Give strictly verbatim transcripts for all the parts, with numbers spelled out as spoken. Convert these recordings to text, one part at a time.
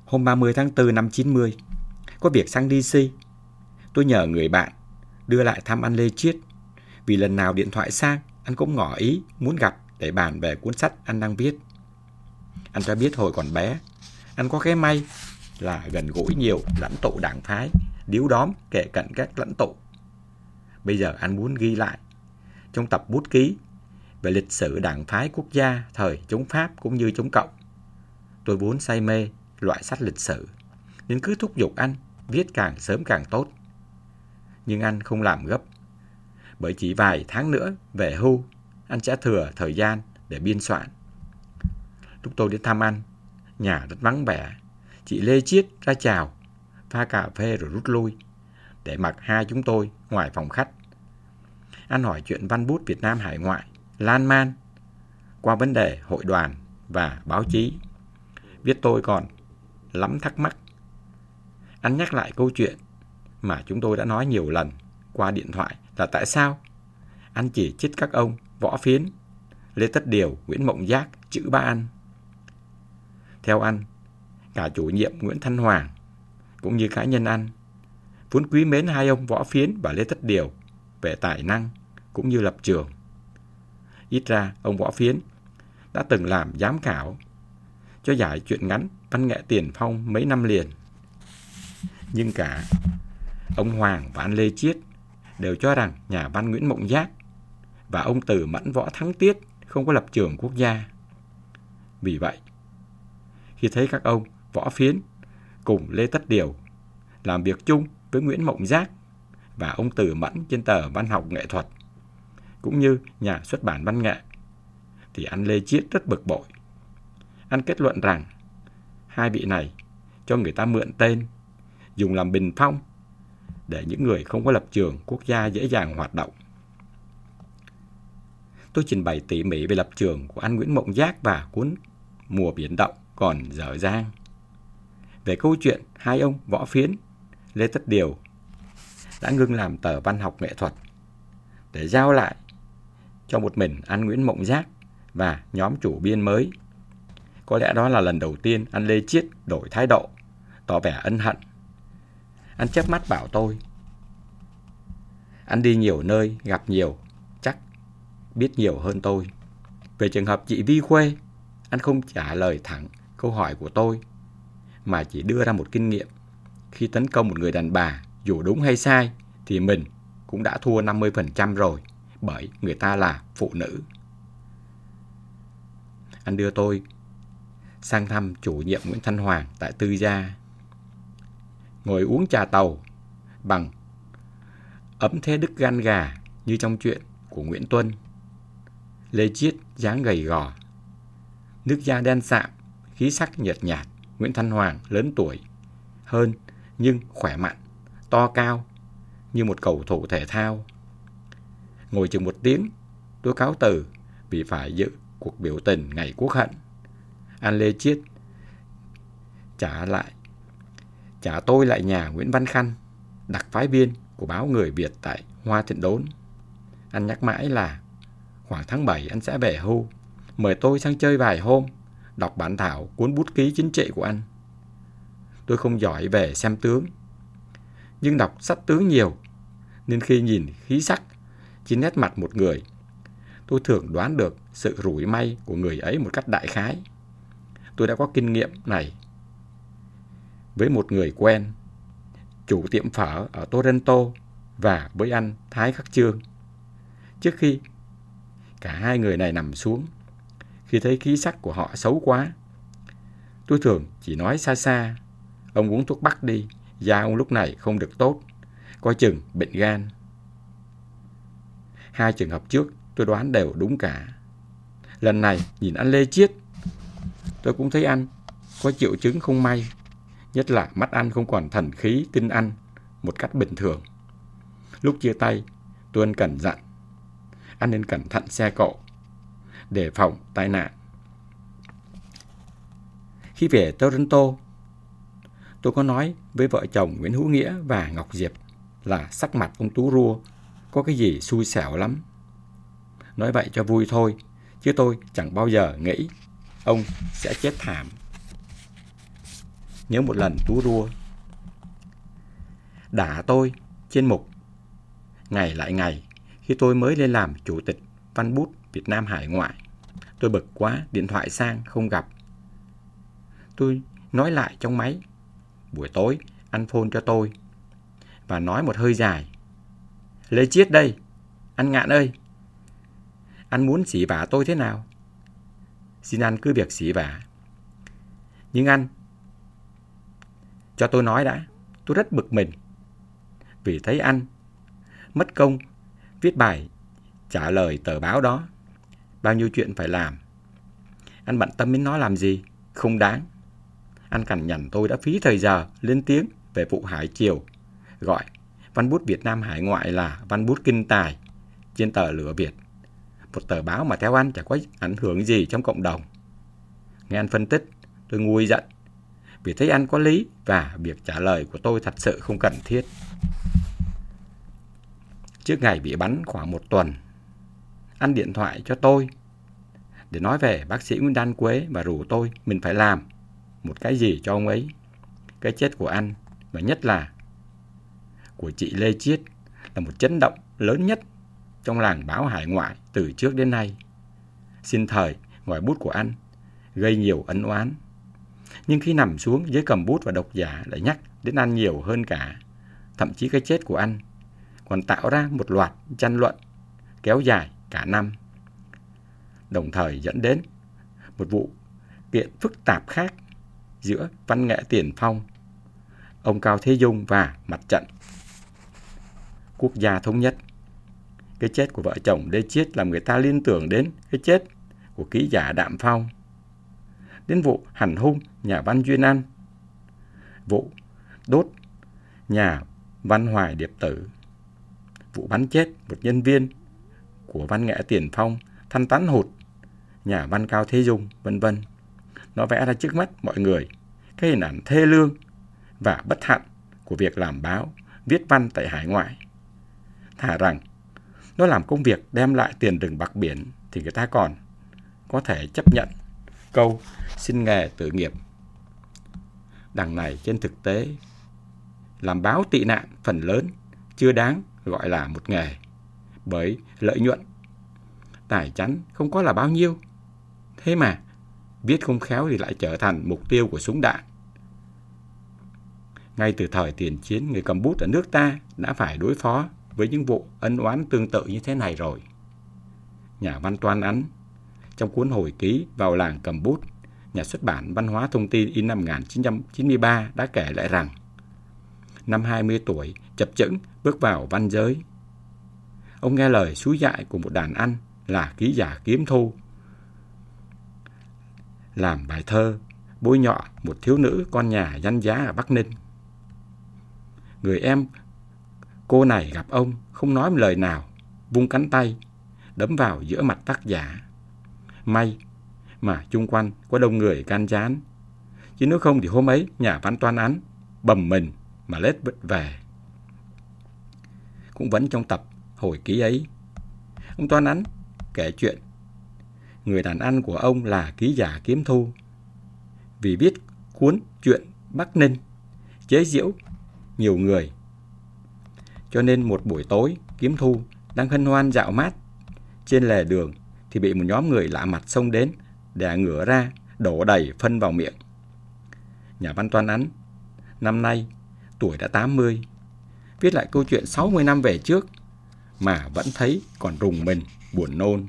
Hôm ba mươi tháng tư năm chín mươi, có việc sang đê xê. Tôi nhờ người bạn đưa lại thăm anh Lê Chiết. Vì lần nào điện thoại sang, anh cũng ngỏ ý muốn gặp để bàn về cuốn sách anh đang viết. Anh cho biết hồi còn bé, anh có cái may là gần gũi nhiều lãnh tụ đảng phái, điếu đóm kể cận các lãnh tụ. Bây giờ anh muốn ghi lại trong tập bút ký về lịch sử đảng phái quốc gia thời chống Pháp cũng như chống Cộng. Tôi vốn say mê loại sách lịch sử, nên cứ thúc giục anh viết càng sớm càng tốt. Nhưng anh không làm gấp, bởi chỉ vài tháng nữa về hưu, anh sẽ thừa thời gian để biên soạn. Lúc tôi đến thăm anh, nhà rất vắng vẻ. Chị Lê Chiết ra chào, pha cà phê rồi rút lui, để mặc hai chúng tôi ngoài phòng khách. Anh hỏi chuyện văn bút Việt Nam hải ngoại, lan man qua vấn đề hội đoàn và báo chí. Biết tôi còn lắm thắc mắc. Anh nhắc lại câu chuyện mà chúng tôi đã nói nhiều lần qua điện thoại, là tại sao anh chỉ trích các ông Võ Phiến, Lê Tất Điều, Nguyễn Mộng Giác, chữ ba anh. Theo anh, cả chủ nhiệm Nguyễn Thanh Hoàng cũng như cá nhân anh vốn quý mến hai ông Võ Phiến và Lê Tất Điều về tài năng cũng như lập trường. Ít ra ông Võ Phiến đã từng làm giám khảo cho giải truyện ngắn văn nghệ Tiền Phong mấy năm liền. Nhưng cả ông Hoàng và anh Lê Chiết đều cho rằng nhà văn Nguyễn Mộng Giác và ông Từ Mẫn Võ Thắng Tiết không có lập trường quốc gia. Vì vậy, khi thấy các ông Võ Phiến cùng Lê Tất Điều làm việc chung với Nguyễn Mộng Giác và ông Từ Mẫn trên tờ Văn học Nghệ thuật cũng như nhà xuất bản văn nghệ, thì anh Lê Chiết rất bực bội. Anh kết luận rằng hai vị này cho người ta mượn tên, dùng làm bình phong để những người không có lập trường quốc gia dễ dàng hoạt động. Tôi trình bày tỉ mỉ về lập trường của anh Nguyễn Mộng Giác và cuốn Mùa Biển Động còn dở dang. Về câu chuyện hai ông Võ Phiến, Lê Tất Điều đã ngưng làm tờ Văn học Nghệ thuật để giao lại cho một mình anh Nguyễn Mộng Giác và nhóm chủ biên mới. Có lẽ đó là lần đầu tiên anh Lê Chiết đổi thái độ, tỏ vẻ ân hận. Anh chớp mắt bảo tôi: anh đi nhiều nơi, gặp nhiều, chắc biết nhiều hơn tôi. Về trường hợp chị Vi Khuê, anh không trả lời thẳng câu hỏi của tôi, mà chỉ đưa ra một kinh nghiệm. Khi tấn công một người đàn bà, dù đúng hay sai, thì mình cũng đã thua năm mươi phần trăm rồi, bởi người ta là phụ nữ. Anh đưa tôi sang thăm chủ nhiệm Nguyễn Thanh Hoàng tại Tư Gia. Ngồi uống trà tàu bằng ấm thế đức gan gà như trong chuyện của Nguyễn Tuân. Lê Chiết dáng gầy gò, nước da đen sạm, khí sắc nhợt nhạt. Nguyễn Thanh Hoàng lớn tuổi hơn nhưng khỏe mạnh, to cao như một cầu thủ thể thao. Ngồi chừng một tiếng, tôi cáo từ vì phải dự cuộc biểu tình ngày Quốc hận. Anh Lê Chiết trả lại trả tôi lại nhà Nguyễn Văn Khanh, đặc phái viên của báo Người Việt tại Hoa Thiện Đốn. Anh nhắc mãi là khoảng tháng bảy anh sẽ về hưu, mời tôi sang chơi vài hôm, đọc bản thảo cuốn bút ký chính trị của anh. Tôi không giỏi về xem tướng, nhưng đọc sách tướng nhiều, nên khi nhìn khí sắc trên nét mặt một người, tôi thường đoán được sự rủi may của người ấy một cách đại khái. Tôi đã có kinh nghiệm này với một người quen, chủ tiệm phở ở Toronto, và với anh Thái Khắc Chương. Trước khi cả hai người này nằm xuống, khi thấy khí sắc của họ xấu quá, tôi thường chỉ nói xa xa: ông uống thuốc bắc đi, da ông lúc này không được tốt, coi chừng bệnh gan. Hai trường hợp trước tôi đoán đều đúng cả. Lần này nhìn anh Lê Chiết, tôi cũng thấy anh có triệu chứng không may, nhất là mắt anh không còn thần khí tin anh một cách bình thường. Lúc chia tay, tôi ân cần dặn anh nên cẩn thận xe cộ, đề phòng tai nạn. Khi về Toronto, tôi có nói với vợ chồng Nguyễn Hữu Nghĩa và Ngọc Diệp là sắc mặt ông Tú Rua có cái gì xui xẻo lắm. Nói vậy cho vui thôi, chứ tôi chẳng bao giờ nghĩ ông sẽ chết thảm. nhớ một lần tú rua. Đả tôi trên mục ngày lại ngày khi tôi mới lên làm chủ tịch Văn bút Việt Nam hải ngoại. Tôi bực quá, điện thoại sang không gặp. Tôi nói lại trong máy, buổi tối anh phone cho tôi và nói một hơi dài. Lê Chiết đây, anh Ngạn ơi, anh muốn xỉ vả tôi thế nào? Xin anh cứ việc xỉ vả. Nhưng anh, cho tôi nói đã, tôi rất bực mình vì thấy anh mất công viết bài trả lời tờ báo đó. Bao nhiêu chuyện phải làm, anh bận tâm đến nó làm gì? Không đáng. Anh cằn nhằn tôi đã phí thời giờ lên tiếng về vụ Hải Triều, gọi Văn bút Việt Nam hải ngoại là Văn bút kinh tài trên tờ Lửa Việt, một tờ báo mà theo anh chẳng có ảnh hưởng gì trong cộng đồng. Nghe anh phân tích, tôi nguôi giận vì thấy anh có lý và việc trả lời của tôi thật sự không cần thiết. Trước ngày bị bắn khoảng một tuần, anh điện thoại cho tôi để nói về bác sĩ Nguyễn Đan Quế và rủ tôi mình phải làm một cái gì cho ông ấy. Cái chết của anh và nhất là của chị Lê Chiết là một chấn động lớn nhất trong làng báo hải ngoại từ trước đến nay. Xin thời ngòi bút của anh gây nhiều ân oán, nhưng khi nằm xuống dưới cầm bút và độc giả lại nhắc đến anh nhiều hơn cả. Thậm chí cái chết của anh còn tạo ra một loạt tranh luận kéo dài cả năm, đồng thời dẫn đến một vụ kiện phức tạp khác giữa văn nghệ tiền phong, ông Cao Thế Dung và mặt trận quốc gia thống nhất. Cái chết của vợ chồng Lê Chiết làm người ta liên tưởng đến cái chết của ký giả Đạm Phong, đến vụ hành hung nhà văn Duyên Anh, vụ đốt nhà văn Hoài Điệp Tử, vụ bắn chết một nhân viên của văn nghệ tiền phong, Thanh Tán Hụt nhà văn Cao Thế Dung, vân vân. Nó vẽ ra trước mắt mọi người cái hình ảnh thê lương và bất hạnh của việc làm báo, viết văn tại hải ngoại. Thà rằng nó làm công việc đem lại tiền rừng bạc biển thì người ta còn có thể chấp nhận câu xin nghề tự nghiệp. Đằng này trên thực tế, làm báo tị nạn phần lớn chưa đáng gọi là một nghề, bởi lợi nhuận tài chánh không có là bao nhiêu. Thế mà viết không khéo thì lại trở thành mục tiêu của súng đạn. Ngay từ thời tiền chiến, người cầm bút ở nước ta đã phải đối phó với những vụ ân oán tương tự như thế này rồi. Nhà văn Toan Ắn trong cuốn hồi ký Vào làng cầm bút, nhà xuất bản Văn hóa Thông tin in năm một nghìn chín trăm chín mươi ba đã kể lại rằng năm hai mươi tuổi chập chững bước vào văn giới. Ông nghe lời xúi dại của một đàn anh là ký giả Kiếm Thu làm bài thơ bôi nhọ một thiếu nữ con nhà danh giá ở Bắc Ninh. Người em cô này gặp ông không nói một lời nào, vung cánh tay đấm vào giữa mặt tác giả. May mà chung quanh có đông người can gián, chứ nếu không thì hôm ấy nhà văn Toan Ắn bầm mình mà lết về. Cũng vẫn trong tập hồi ký ấy, ông Toan Ắn kể chuyện người đàn anh của ông là ký giả Kiếm Thu vì viết cuốn chuyện Bắc Ninh chế giễu nhiều người, cho nên một buổi tối Kiếm Thu đang hân hoan dạo mát trên lề đường thì bị một nhóm người lạ mặt xông đến, đè ngửa ra đổ đầy phân vào miệng. Nhà văn Toan Ắn năm nay tuổi đã tám mươi, viết lại câu chuyện sáu mươi năm về trước mà vẫn thấy còn rùng mình buồn nôn.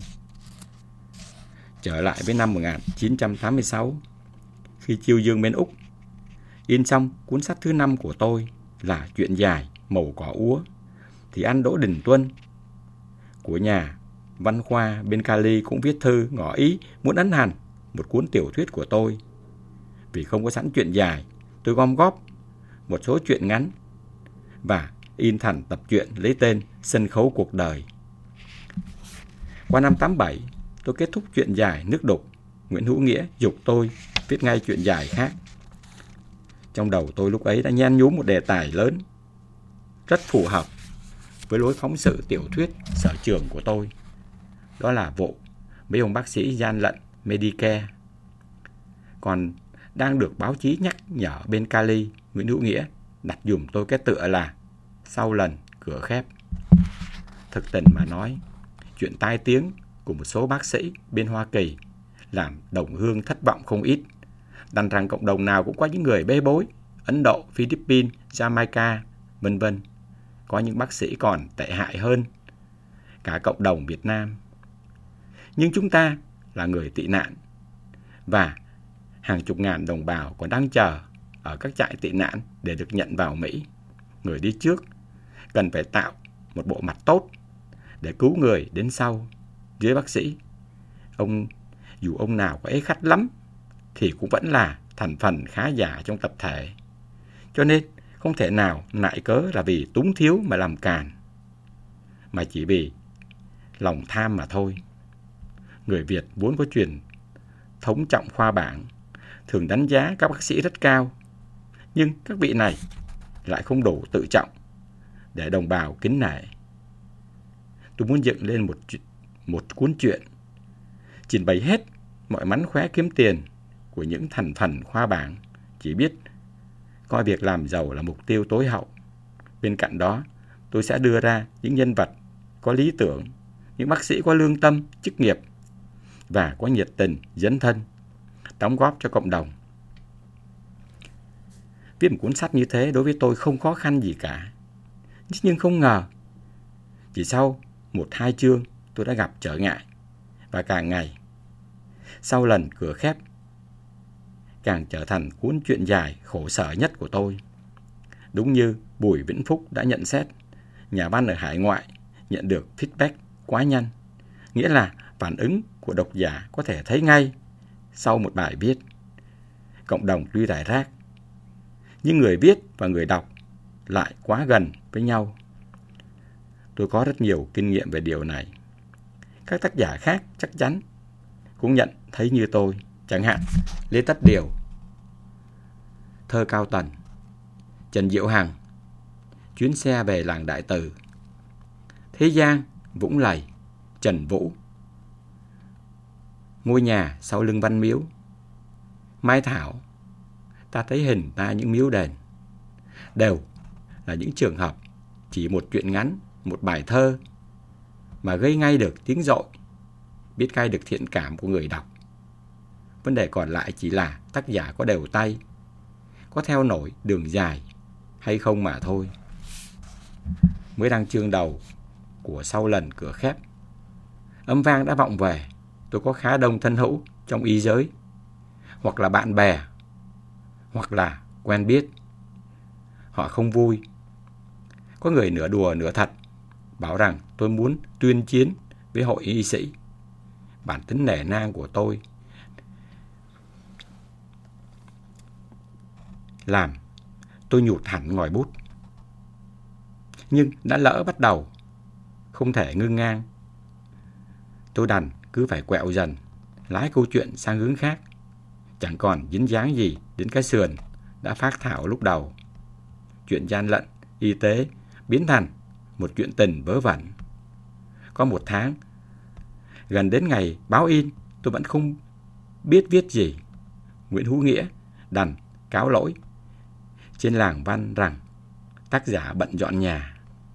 Trở lại với năm một nghìn chín trăm tám mươi sáu, khi chiêu dương bên Úc, in xong cuốn sách thứ năm của tôi là Chuyện dài màu cỏ úa, thì anh Đỗ Đình Tuân của nhà văn khoa bên Cali cũng viết thư ngỏ ý muốn ấn hành một cuốn tiểu thuyết của tôi. Vì không có sẵn chuyện dài, tôi gom góp một số chuyện ngắn và in thành tập truyện lấy tên Sân khấu cuộc đời. Qua năm tám bảy, tôi kết thúc chuyện dài Nước đục. Nguyễn Hữu Nghĩa giục tôi viết ngay chuyện dài khác. Trong đầu tôi lúc ấy đã nhen nhúm một đề tài lớn, rất phù hợp với lối phóng sự tiểu thuyết sở trường của tôi. Đó là vụ mấy ông bác sĩ gian lận Medicare. Còn đang được báo chí nhắc nhở bên Cali, Nguyễn Hữu Nghĩa đặt dùm tôi cái tựa là Sau lần cửa khép. Thực tình mà nói, chuyện tai tiếng của một số bác sĩ bên Hoa Kỳ làm đồng hương thất vọng không ít. Đành rằng cộng đồng nào cũng có những người bê bối, Ấn Độ, Philippines, Jamaica, vân vân. Có những bác sĩ còn tệ hại hơn cả cộng đồng Việt Nam. Nhưng chúng ta là người tị nạn, và hàng chục ngàn đồng bào còn đang chờ ở các trại tị nạn để được nhận vào Mỹ. Người đi trước cần phải tạo một bộ mặt tốt để cứu người đến sau. Dưới bác sĩ, ông dù ông nào có ế khách lắm thì cũng vẫn là thành phần khá giả trong tập thể. Cho nên không thể nào nại cớ là vì túng thiếu mà làm càn, mà chỉ vì lòng tham mà thôi. Người Việt vốn có truyền thống trọng khoa bảng, thường đánh giá các bác sĩ rất cao. Nhưng các vị này lại không đủ tự trọng để đồng bào kính nể. Tôi muốn dựng lên một, một cuốn truyện trình bày hết mọi mánh khóe kiếm tiền của những thành phần khoa bảng chỉ biết coi việc làm giàu là mục tiêu tối hậu. Bên cạnh đó, tôi sẽ đưa ra những nhân vật có lý tưởng, những bác sĩ có lương tâm, chức nghiệp và có nhiệt tình, dấn thân, đóng góp cho cộng đồng. Viết một cuốn sách như thế đối với tôi không khó khăn gì cả. Nhưng không ngờ, chỉ sau một hai chương tôi đã gặp trở ngại, và càng ngày, sau lần cửa khép, càng trở thành cuốn truyện dài khổ sở nhất của tôi. Đúng như Bùi Vĩnh Phúc đã nhận xét, nhà văn ở hải ngoại nhận được feedback quá nhanh, nghĩa là phản ứng của độc giả có thể thấy ngay sau một bài viết. Cộng đồng tuy rải rác, nhưng người viết và người đọc lại quá gần với nhau. Tôi có rất nhiều kinh nghiệm về điều này. Các tác giả khác chắc chắn cũng nhận thấy như tôi, chẳng hạn Lê Tất Điều, Thơ Cao Tần, Trần Diệu Hằng, Chuyến xe về làng Đại Từ, Thế Giang, Vũng Lầy, Trần Vũ, Ngôi nhà sau lưng Văn Miếu, Mai Thảo, Ta thấy hình ta những miếu đền, đều là những trường hợp chỉ một truyện ngắn, một bài thơ mà gây ngay được tiếng dội, biết ngay được thiện cảm của người đọc. Vấn đề còn lại chỉ là tác giả có đều tay, có theo nổi đường dài hay không mà thôi. Mới đăng chương đầu của Sau lần cửa khép, âm vang đã vọng về. Tôi có khá đông thân hữu trong y giới, hoặc là bạn bè, hoặc là quen biết. Họ không vui. Có người nửa đùa nửa thật, bảo rằng tôi muốn tuyên chiến với hội y sĩ. Bản tính nể nang của tôi làm tôi nhụt hẳn ngòi bút. Nhưng đã lỡ bắt đầu, không thể ngưng ngang. Tôi đành cứ phải quẹo dần, lái câu chuyện sang hướng khác, chẳng còn dính dáng gì đến cái sườn đã phác thảo lúc đầu. Chuyện gian lận, y tế biến thành một chuyện tình vớ vẩn. Có một tháng, gần đến ngày báo in, tôi vẫn không biết viết gì. Nguyễn Hữu Nghĩa đành cáo lỗi trên làng văn rằng tác giả bận dọn nhà.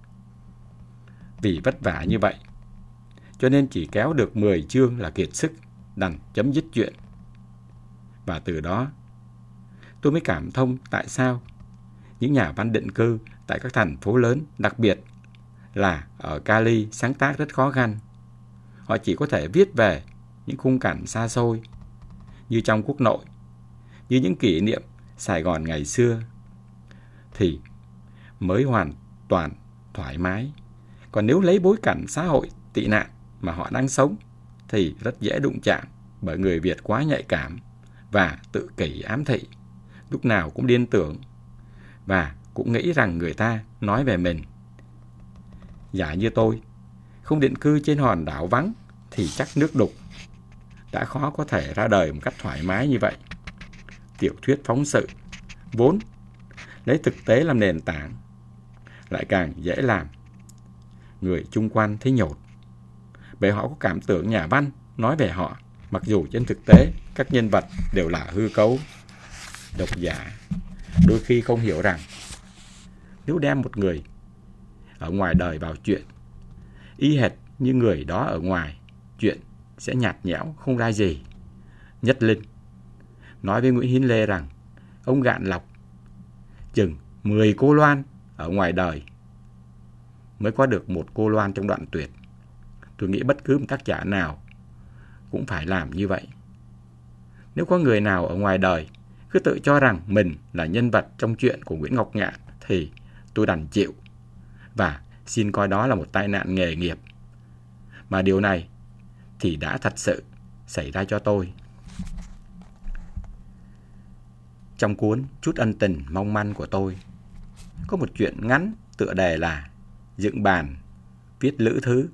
Vì vất vả như vậy, cho nên chỉ kéo được mười chương là kiệt sức, đành chấm dứt chuyện. Và từ đó, tôi mới cảm thông tại sao những nhà văn định cư tại các thành phố lớn, đặc biệt là ở Cali, sáng tác rất khó khăn. Họ chỉ có thể viết về những khung cảnh xa xôi, như trong quốc nội, như những kỷ niệm Sài Gòn ngày xưa, thì mới hoàn toàn thoải mái. Còn nếu lấy bối cảnh xã hội tị nạn mà họ đang sống, thì rất dễ đụng chạm, bởi người Việt quá nhạy cảm và tự kỷ ám thị, lúc nào cũng điên tưởng và cũng nghĩ rằng người ta nói về mình. Giả như tôi không định cư trên hòn đảo vắng thì chắc nước đục đã khó có thể ra đời một cách thoải mái như vậy. Tiểu thuyết phóng sự vốn lấy thực tế làm nền tảng lại càng dễ làm người chung quanh thấy nhột, bởi họ có cảm tưởng nhà văn nói về họ, mặc dù trên thực tế các nhân vật đều là hư cấu. Độc giả đôi khi không hiểu rằng nếu đem một người ở ngoài đời vào chuyện, y hệt như người đó ở ngoài, chuyện sẽ nhạt nhẽo không ra gì. Nhất Linh nói với Nguyễn Hiến Lê rằng ông gạn lọc chừng mười cô Loan ở ngoài đời mới có được một cô Loan trong đoạn tuyệt. Tôi nghĩ bất cứ một tác giả nào cũng phải làm như vậy. Nếu có người nào ở ngoài đời cứ tự cho rằng mình là nhân vật trong chuyện của Nguyễn Ngọc Ngạn thì tôi đành chịu và xin coi đó là một tai nạn nghề nghiệp. Mà điều này thì đã thật sự xảy ra cho tôi. Trong cuốn Chút ân tình mong manh của tôi có một chuyện ngắn tựa đề là Dựng bàn viết lữ thứ.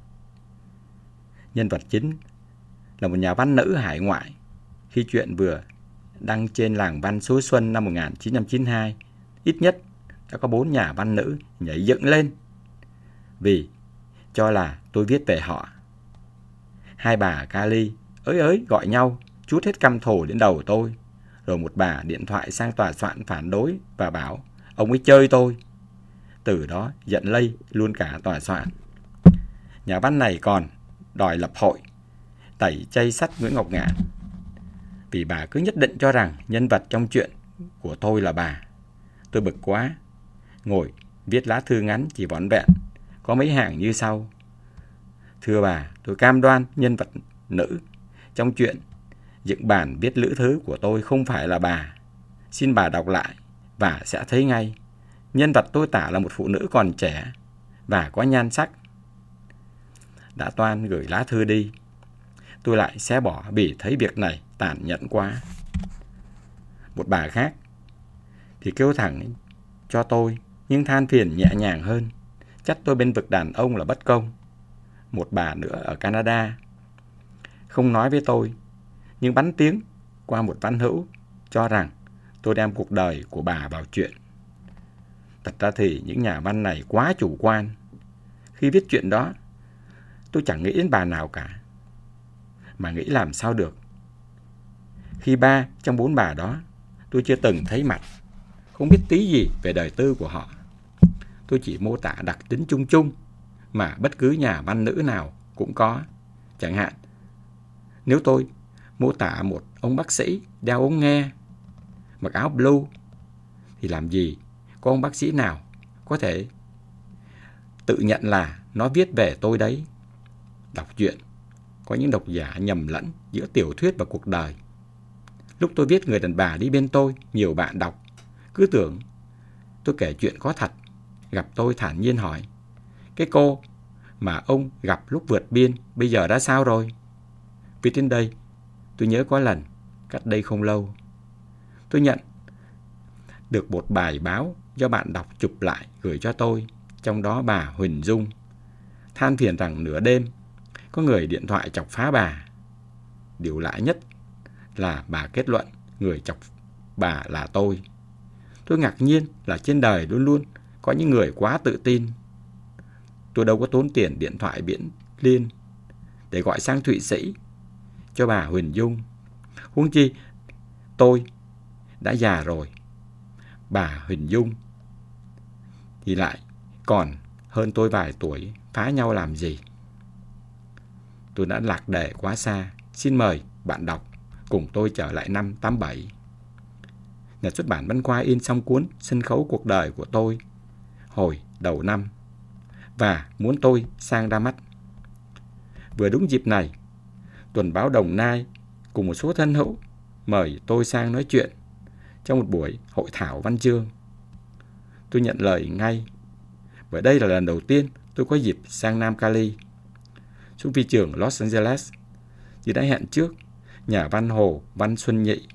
Nhân vật chính là một nhà văn nữ hải ngoại. Khi chuyện vừa đăng trên Làng Văn Số Xuân năm một nghìn chín trăm chín mươi hai, ít nhất đã có bốn nhà văn nữ nhảy dựng lên vì cho là tôi viết về họ. Hai bà Kali ới ới gọi nhau trút hết căm thù đến đầu tôi. Rồi một bà điện thoại sang tòa soạn phản đối và bảo ông ấy chơi tôi. Từ đó giận lây luôn cả tòa soạn. Nhà văn này còn đòi lập hội tẩy chay sắt Nguyễn Ngọc Ngạn vì bà cứ nhất định cho rằng nhân vật trong chuyện của tôi là bà. Tôi bực quá, ngồi viết lá thư ngắn chỉ vỏn vẹn có mấy hàng như sau: Thưa bà, tôi cam đoan nhân vật nữ trong chuyện Dựng bàn viết lữ thứ của tôi không phải là bà. Xin bà đọc lại và sẽ thấy ngay. Nhân vật tôi tả là một phụ nữ còn trẻ và có nhan sắc. Đã toan gửi lá thư đi, tôi lại xé bỏ vì thấy việc này tàn nhẫn quá. Một bà khác thì kêu thẳng cho tôi nhưng than phiền nhẹ nhàng hơn, trách tôi bên vực đàn ông là bất công. Một bà nữa ở Canada không nói với tôi nhưng bắn tiếng qua một văn hữu cho rằng tôi đem cuộc đời của bà vào chuyện. Thật ra thì những nhà văn này quá chủ quan. Khi viết chuyện đó, tôi chẳng nghĩ đến bà nào cả. Mà nghĩ làm sao được khi ba trong bốn bà đó tôi chưa từng thấy mặt, không biết tí gì về đời tư của họ. Tôi chỉ mô tả đặc tính chung chung mà bất cứ nhà văn nữ nào cũng có. Chẳng hạn, nếu tôi mô tả một ông bác sĩ đeo ống nghe, mặc áo blue, thì làm gì có ông bác sĩ nào có thể tự nhận là nó viết về tôi đấy. Đọc truyện, có những độc giả nhầm lẫn giữa tiểu thuyết và cuộc đời. Lúc tôi viết Người đàn bà đi bên tôi, nhiều bạn đọc cứ tưởng tôi kể chuyện có thật. Gặp tôi thản nhiên hỏi: Cái cô mà ông gặp lúc vượt biên bây giờ đã sao rồi? Viết đến đây, tôi nhớ có lần cách đây không lâu, tôi nhận được một bài báo do bạn đọc chụp lại gửi cho tôi. Trong đó bà Huỳnh Dung than phiền rằng nửa đêm có người điện thoại chọc phá bà. Điều lạ nhất là bà kết luận người chọc bà là tôi. Tôi ngạc nhiên là trên đời luôn luôn có những người quá tự tin. Tôi đâu có tốn tiền điện thoại biển liên để gọi sang Thụy Sĩ cho bà Huỳnh Dung. Huống chi tôi đã già rồi, bà Huỳnh Dung thì lại còn hơn tôi vài tuổi, phá nhau làm gì. Tôi đã lạc đề quá xa. Xin mời bạn đọc cùng tôi trở lại năm tám bảy. Nhà xuất bản Văn Khoa in xong cuốn Sân khấu cuộc đời của tôi hồi đầu năm và muốn tôi sang ra mắt. Vừa đúng dịp này, Tuần báo Đồng Nai cùng một số thân hữu mời tôi sang nói chuyện trong một buổi hội thảo văn chương. Tôi nhận lời ngay, bởi đây là lần đầu tiên tôi có dịp sang Nam Cali. Xuống phi trường Los Angeles, như đã hẹn trước, nhà văn Hồ Văn Xuân Nhị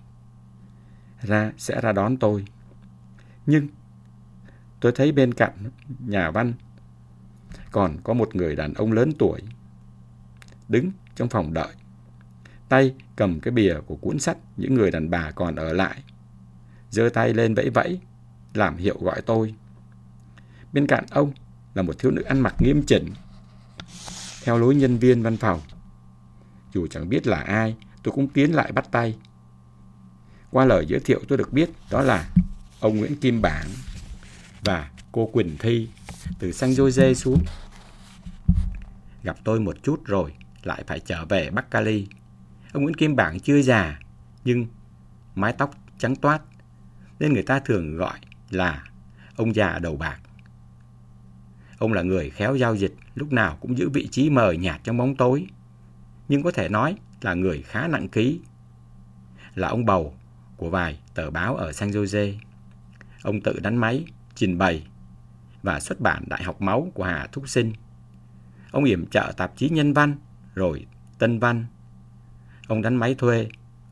ra sẽ ra đón tôi. Nhưng tôi thấy bên cạnh nhà văn còn có một người đàn ông lớn tuổi đứng trong phòng đợi, tay cầm cái bìa của cuốn sách Những người đàn bà còn ở lại, giơ tay lên vẫy vẫy làm hiệu gọi tôi. Bên cạnh ông là một thiếu nữ ăn mặc nghiêm chỉnh theo lối nhân viên văn phòng. Dù chẳng biết là ai, tôi cũng tiến lại bắt tay. Qua lời giới thiệu tôi được biết đó là ông Nguyễn Kim Bảng và cô Quỳnh Thi từ San Jose xuống. Gặp tôi một chút rồi lại phải trở về Bắc Cali. Ông Nguyễn Kim Bảng chưa già nhưng mái tóc trắng toát nên người ta thường gọi là ông già đầu bạc. Ông là người khéo giao dịch, lúc nào cũng giữ vị trí mờ nhạt trong bóng tối, nhưng có thể nói là người khá nặng ký. Là ông bầu của vài tờ báo ở San Jose. Ông tự đánh máy, trình bày và xuất bản Đại học Máu của Hà Thúc Sinh. Ông yểm trợ tạp chí Nhân văn, rồi Tân văn. Ông đánh máy thuê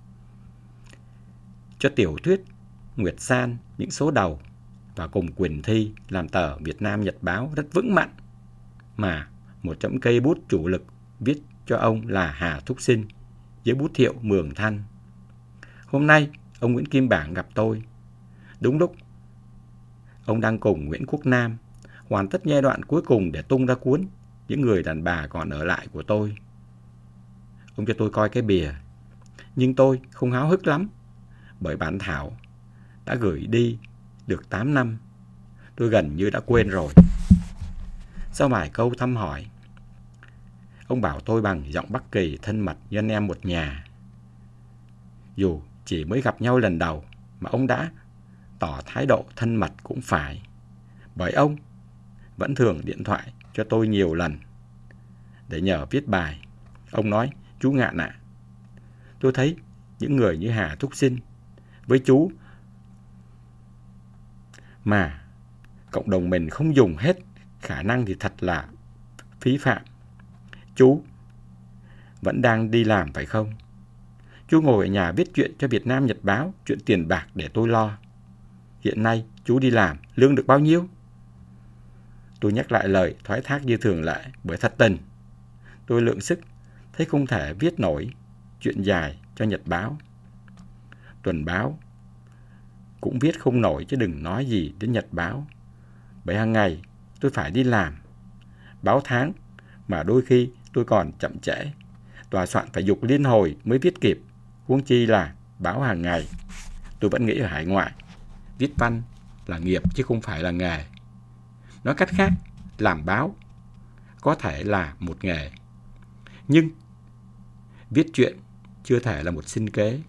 cho tiểu thuyết Nguyệt San những số đầu, và cùng Quỳnh Thi làm tờ Việt Nam Nhật Báo rất vững mạnh, mà một trong cây bút chủ lực viết cho ông là Hà Thúc Sinh với bút hiệu Mường Thanh. Hôm nay ông Nguyễn Kim Bảng gặp tôi đúng lúc ông đang cùng Nguyễn Quốc Nam hoàn tất giai đoạn cuối cùng để tung ra cuốn Những người đàn bà còn ở lại của tôi. Ông cho tôi coi cái bìa, nhưng tôi không háo hức lắm, bởi bản thảo đã gửi đi được tám năm, tôi gần như đã quên rồi. Sau vài câu thăm hỏi, ông bảo tôi bằng giọng Bắc Kỳ thân mật như anh em một nhà. Dù chỉ mới gặp nhau lần đầu mà ông đã tỏ thái độ thân mật cũng phải, bởi ông vẫn thường điện thoại cho tôi nhiều lần để nhờ viết bài. Ông nói: chú Ngạn ạ, à, tôi thấy những người như Hà Thúc Sinh với chú mà cộng đồng mình không dùng hết khả năng thì thật là phí phạm. Chú vẫn đang đi làm phải không? Chú ngồi ở nhà viết chuyện cho Việt Nam Nhật Báo, chuyện tiền bạc để tôi lo. Hiện nay chú đi làm, lương được bao nhiêu? Tôi nhắc lại lời thoái thác như thường lệ, bởi thật tình tôi lượng sức thấy không thể viết nổi chuyện dài cho Nhật Báo. Tuần báo cũng viết không nổi, chứ đừng nói gì đến Nhật Báo, bởi hàng ngày tôi phải đi làm. Báo tháng mà đôi khi tôi còn chậm trễ, tòa soạn phải giục liên hồi mới viết kịp, huống chi là báo hàng ngày. Tôi vẫn nghĩ ở hải ngoại, viết văn là nghiệp chứ không phải là nghề. Nói cách khác, làm báo có thể là một nghề, nhưng viết chuyện chưa thể là một sinh kế.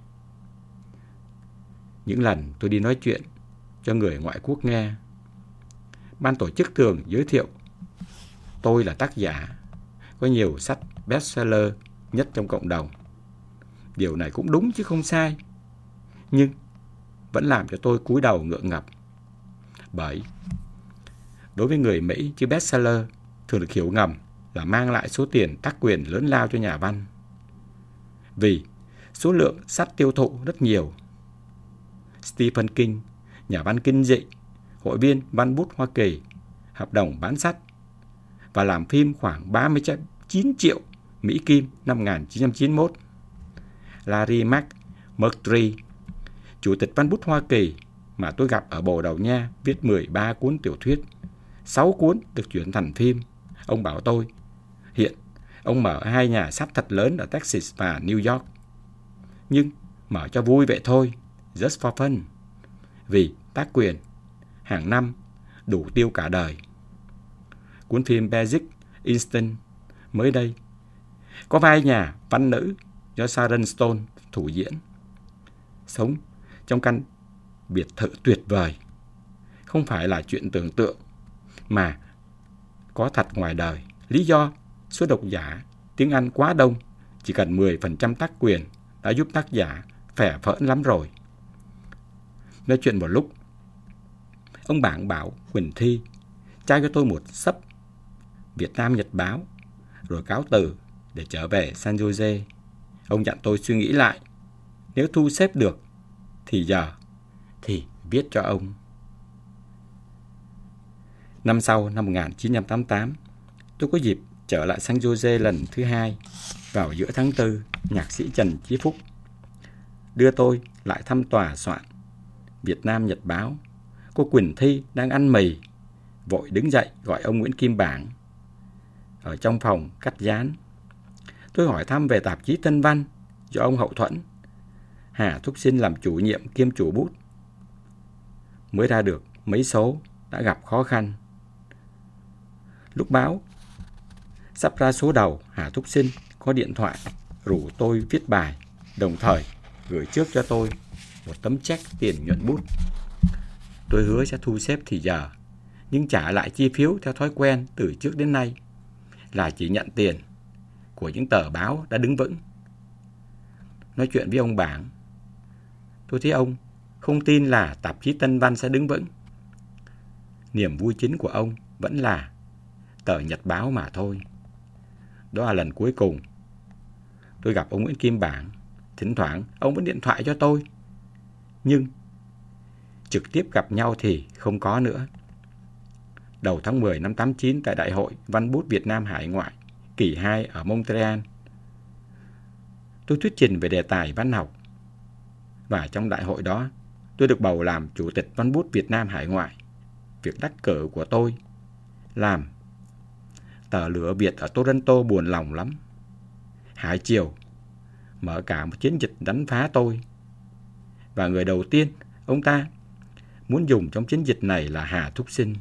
Những lần tôi đi nói chuyện cho người ngoại quốc nghe, ban tổ chức thường giới thiệu tôi là tác giả có nhiều sách bestseller nhất trong cộng đồng. Điều này cũng đúng chứ không sai, nhưng vẫn làm cho tôi cúi đầu ngượng ngập. Bởi đối với người Mỹ, chữ bestseller thường được hiểu ngầm là mang lại số tiền tác quyền lớn lao cho nhà văn, vì số lượng sách tiêu thụ rất nhiều. Stephen King, nhà văn kinh dị, hội viên văn bút Hoa Kỳ, hợp đồng bán sách và làm phim khoảng ba mươi chín triệu Mỹ Kim năm một nghìn chín trăm chín mươi mốt. Larry McMurtry, chủ tịch văn bút Hoa Kỳ mà tôi gặp ở Bồ Đào Nha, viết mười ba cuốn tiểu thuyết, sáu cuốn được chuyển thành phim. Ông bảo tôi hiện ông mở hai nhà sách thật lớn ở Texas và New York, nhưng mở cho vui vậy thôi, just for fun, vì tác quyền hàng năm đủ tiêu cả đời. Cuốn phim Basic Instinct mới đây có vai nhà văn nữ do Sharon Stone thủ diễn, sống trong căn biệt thự tuyệt vời, không phải là chuyện tưởng tượng mà có thật ngoài đời. Lý do số độc giả tiếng Anh quá đông, chỉ cần mười phần trăm tác quyền đã giúp tác giả phè phỡn lắm rồi. Nói chuyện một lúc, ông Bảng bảo Quỳnh Thi trao cho tôi một xấp Việt Nam Nhật Báo, rồi cáo từ để trở về San Jose. Ông dặn tôi suy nghĩ lại, nếu thu xếp được thì giờ thì viết cho ông. Năm sau, năm một nghìn chín trăm tám mươi tám, tôi có dịp trở lại San Jose lần thứ hai. Vào giữa tháng tư, nhạc sĩ Trần Chí Phúc đưa tôi lại thăm tòa soạn Việt Nam Nhật Báo. Cô Quỳnh Thi đang ăn mì, vội đứng dậy gọi ông Nguyễn Kim Bảng ở trong phòng cắt dán. Tôi hỏi thăm về tạp chí Tân Văn do ông hậu thuẫn. Hà Thúc Sinh làm chủ nhiệm kiêm chủ bút. Mới ra được mấy số đã gặp khó khăn. Lúc báo sắp ra số đầu, Hà Thúc Sinh có điện thoại rủ tôi viết bài, đồng thời gửi trước cho tôi một tấm check tiền nhuận bút. Tôi hứa sẽ thu xếp thì giờ, nhưng trả lại chi phiếu theo thói quen từ trước đến nay là chỉ nhận tiền của những tờ báo đã đứng vững. Nói chuyện với ông Bảng, tôi thấy ông không tin là tạp chí Tân Văn sẽ đứng vững. Niềm vui chính của ông vẫn là tờ nhật báo mà thôi. Đó là lần cuối cùng tôi gặp ông Nguyễn Kim Bảng. Thỉnh thoảng ông vẫn điện thoại cho tôi, nhưng trực tiếp gặp nhau thì không có nữa. Đầu tháng mười năm tám chín, tại Đại hội Văn bút Việt Nam Hải ngoại kỳ hai ở Montreal, tôi thuyết trình về đề tài văn học. Và trong đại hội đó, tôi được bầu làm Chủ tịch Văn bút Việt Nam Hải ngoại. Việc đắc cử của tôi làm tờ Lửa Việt ở Toronto buồn lòng lắm. Hải Triều mở cả một chiến dịch đánh phá tôi, và người đầu tiên ông ta muốn dùng trong chiến dịch này là Hà Thúc Sinh.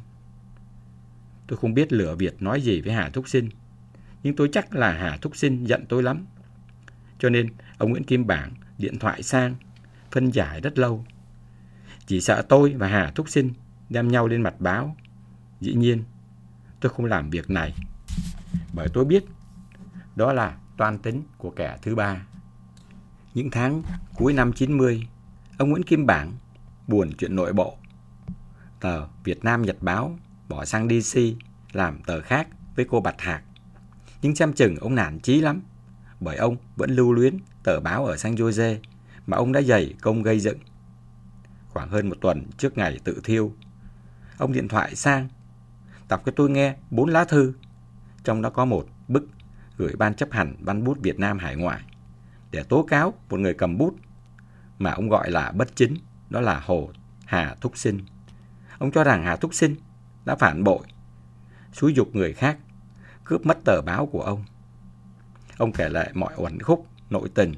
Tôi không biết Lửa Việt nói gì với Hà Thúc Sinh, nhưng tôi chắc là Hà Thúc Sinh giận tôi lắm. Cho nên ông Nguyễn Kim Bảng điện thoại sang phân giải rất lâu, chỉ sợ tôi và Hà Thúc Sinh đem nhau lên mặt báo. Dĩ nhiên tôi không làm việc này, bởi tôi biết đó là toan tính của kẻ thứ ba. Những tháng cuối năm chín mươi, ông Nguyễn Kim Bảng buồn chuyện nội bộ. Tờ Việt Nam Nhật Báo bỏ sang đê xê làm tờ khác với cô Bạch Hạc. Nhưng xem chừng ông nản chí lắm, bởi ông vẫn lưu luyến tờ báo ở San Jose mà ông đã dày công gây dựng. Khoảng hơn một tuần trước ngày tự thiêu, ông điện thoại sang đọc cho tôi nghe bốn lá thư, trong đó có một bức gửi Ban chấp hành Văn bút Việt Nam Hải ngoại để tố cáo một người cầm bút mà ông gọi là bất chính, đó là Hồ Hà Thúc Sinh. Ông cho rằng Hà Thúc Sinh đã phản bội, xúi giục người khác cướp mất tờ báo của ông. Ông kể lại mọi uẩn khúc nội tình,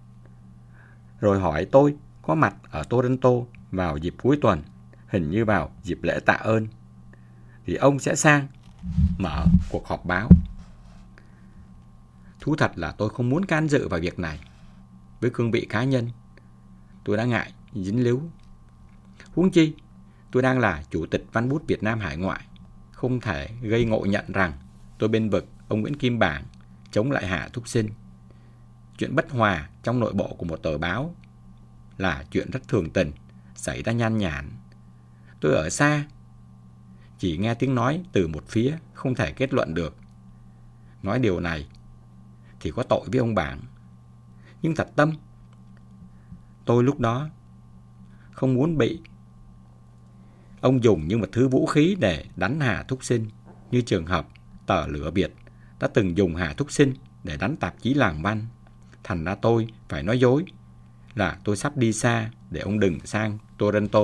rồi hỏi tôi có mặt ở Toronto vào dịp cuối tuần, hình như vào dịp lễ tạ ơn, thì ông sẽ sang mở cuộc họp báo. Thú thật là tôi không muốn can dự vào việc này. Với cương vị cá nhân, tôi đã ngại dính líu. Huống chi, tôi đang là Chủ tịch Văn bút Việt Nam Hải ngoại, không thể gây ngộ nhận rằng tôi bên vực ông Nguyễn Kim Bảng chống lại Hà Thúc Sinh. Chuyện bất hòa trong nội bộ của một tờ báo là chuyện rất thường tình, xảy ra nhan nhản. Tôi ở xa, chỉ nghe tiếng nói từ một phía, không thể kết luận được. Nói điều này thì có tội với ông Bảng. Nhưng thật tâm, tôi lúc đó không muốn bị ông dùng như một thứ vũ khí để đánh Hà Thúc Sinh, như trường hợp tờ Lửa Việt đã từng dùng Hà Thúc Sinh để đánh tạp chí Làng Văn. Thành ra tôi phải nói dối là tôi sắp đi xa để ông đừng sang Toronto.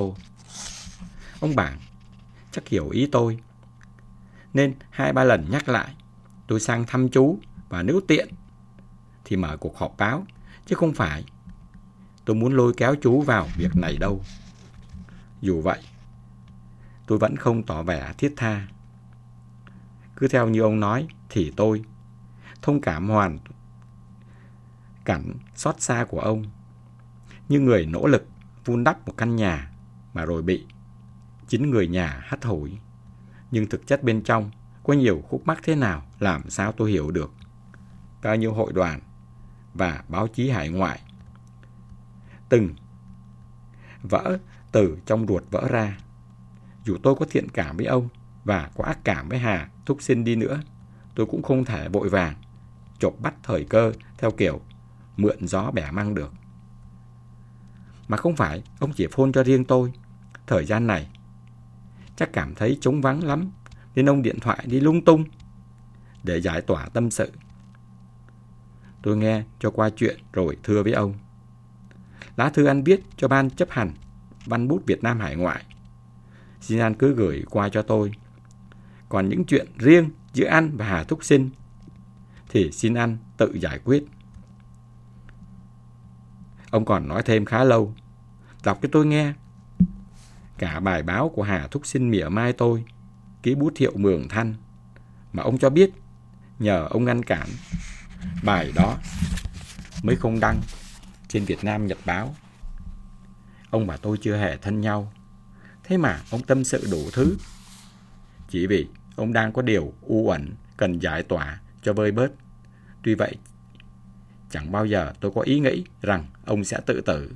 Ông Bảng chắc hiểu ý tôi, nên hai ba lần nhắc lại tôi sang thăm chú, và nếu tiện thì mở cuộc họp báo, chứ không phải tôi muốn lôi kéo chú vào việc này đâu. Dù vậy, tôi vẫn không tỏ vẻ thiết tha. Cứ theo như ông nói thì tôi thông cảm hoàn cảnh xót xa của ông, như người nỗ lực vun đắp một căn nhà mà rồi bị chính người nhà hắt hủi. Nhưng thực chất bên trong có nhiều khúc mắc thế nào làm sao tôi hiểu được. Bao nhiêu hội đoàn và báo chí hải ngoại từng vỡ từ trong ruột vỡ ra. Dù tôi có thiện cảm với ông và có ác cảm với Hà Thúc Sinh đi nữa, tôi cũng không thể vội vàng chộp bắt thời cơ theo kiểu mượn gió bẻ măng được. Mà không phải ông chỉ phone cho riêng tôi. Thời gian này chắc cảm thấy trống vắng lắm, nên ông điện thoại đi lung tung để giải tỏa tâm sự. Tôi nghe cho qua chuyện rồi thưa với ông. Lá thư anh viết cho Ban chấp hành Văn bút Việt Nam Hải ngoại, xin anh cứ gửi qua cho tôi. Còn những chuyện riêng giữa anh và Hà Thúc Sinh thì xin anh tự giải quyết. Ông còn nói thêm khá lâu. Đọc cho tôi nghe. Cả bài báo của Hà Thúc xin mỉa mai tôi, ký bút hiệu Mường Thanh, mà ông cho biết nhờ ông ngăn cản, bài đó mới không đăng trên Việt Nam Nhật Báo. Ông và tôi chưa hề thân nhau, thế mà ông tâm sự đủ thứ, chỉ vì ông đang có điều u uẩn cần giải tỏa cho vơi bớt. Tuy vậy, chẳng bao giờ tôi có ý nghĩ rằng ông sẽ tự tử.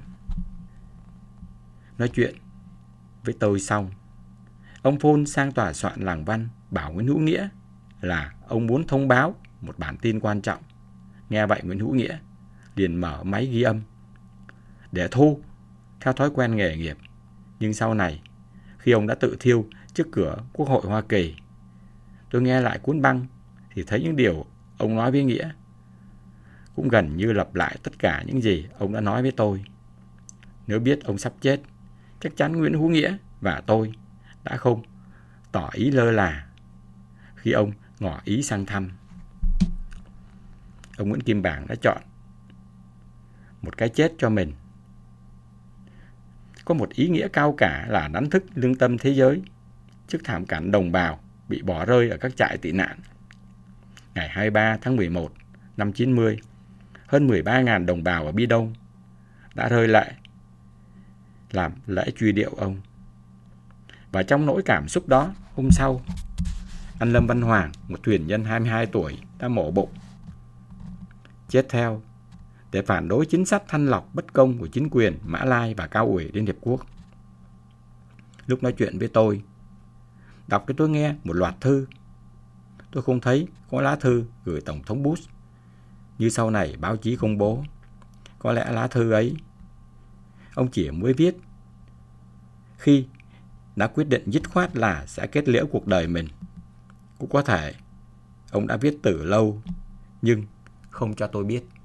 Nói chuyện với tôi xong, ông phone sang tòa soạn Làng Văn bảo Nguyễn Hữu Nghĩa là ông muốn thông báo một bản tin quan trọng. Nghe vậy Nguyễn Hữu Nghĩa liền mở máy ghi âm để thu theo thói quen nghề nghiệp. Nhưng sau này, khi ông đã tự thiêu trước cửa Quốc hội Hoa Kỳ, tôi nghe lại cuốn băng thì thấy những điều ông nói với Nghĩa cũng gần như lặp lại tất cả những gì ông đã nói với tôi. Nếu biết ông sắp chết, chắc chắn Nguyễn Hữu Nghĩa và tôi đã không tỏ ý lơ là khi ông ngỏ ý sang thăm. Ông Nguyễn Kim Bảng đã chọn một cái chết cho mình có một ý nghĩa cao cả là đánh thức lương tâm thế giới trước thảm cảnh đồng bào bị bỏ rơi ở các trại tị nạn. Ngày hai mươi ba tháng mười một năm chín mươi, hơn mười ba nghìn đồng bào ở Bi Đông đã rơi lệ làm lễ truy điệu ông. Và trong nỗi cảm xúc đó, hôm sau, anh Lâm Văn Hoàng, một thuyền nhân hai mươi hai tuổi, đã mổ bụng, chết theo để phản đối chính sách thanh lọc bất công của chính quyền Mã Lai và Cao ủy Liên Hiệp Quốc. Lúc nói chuyện với tôi, đọc cho tôi nghe một loạt thư. Tôi không thấy có lá thư gửi Tổng thống Bush như sau này báo chí công bố. Có lẽ lá thư ấy ông chỉ mới viết khi đã quyết định dứt khoát là sẽ kết liễu cuộc đời mình. Cũng có thể ông đã viết từ lâu nhưng không cho tôi biết.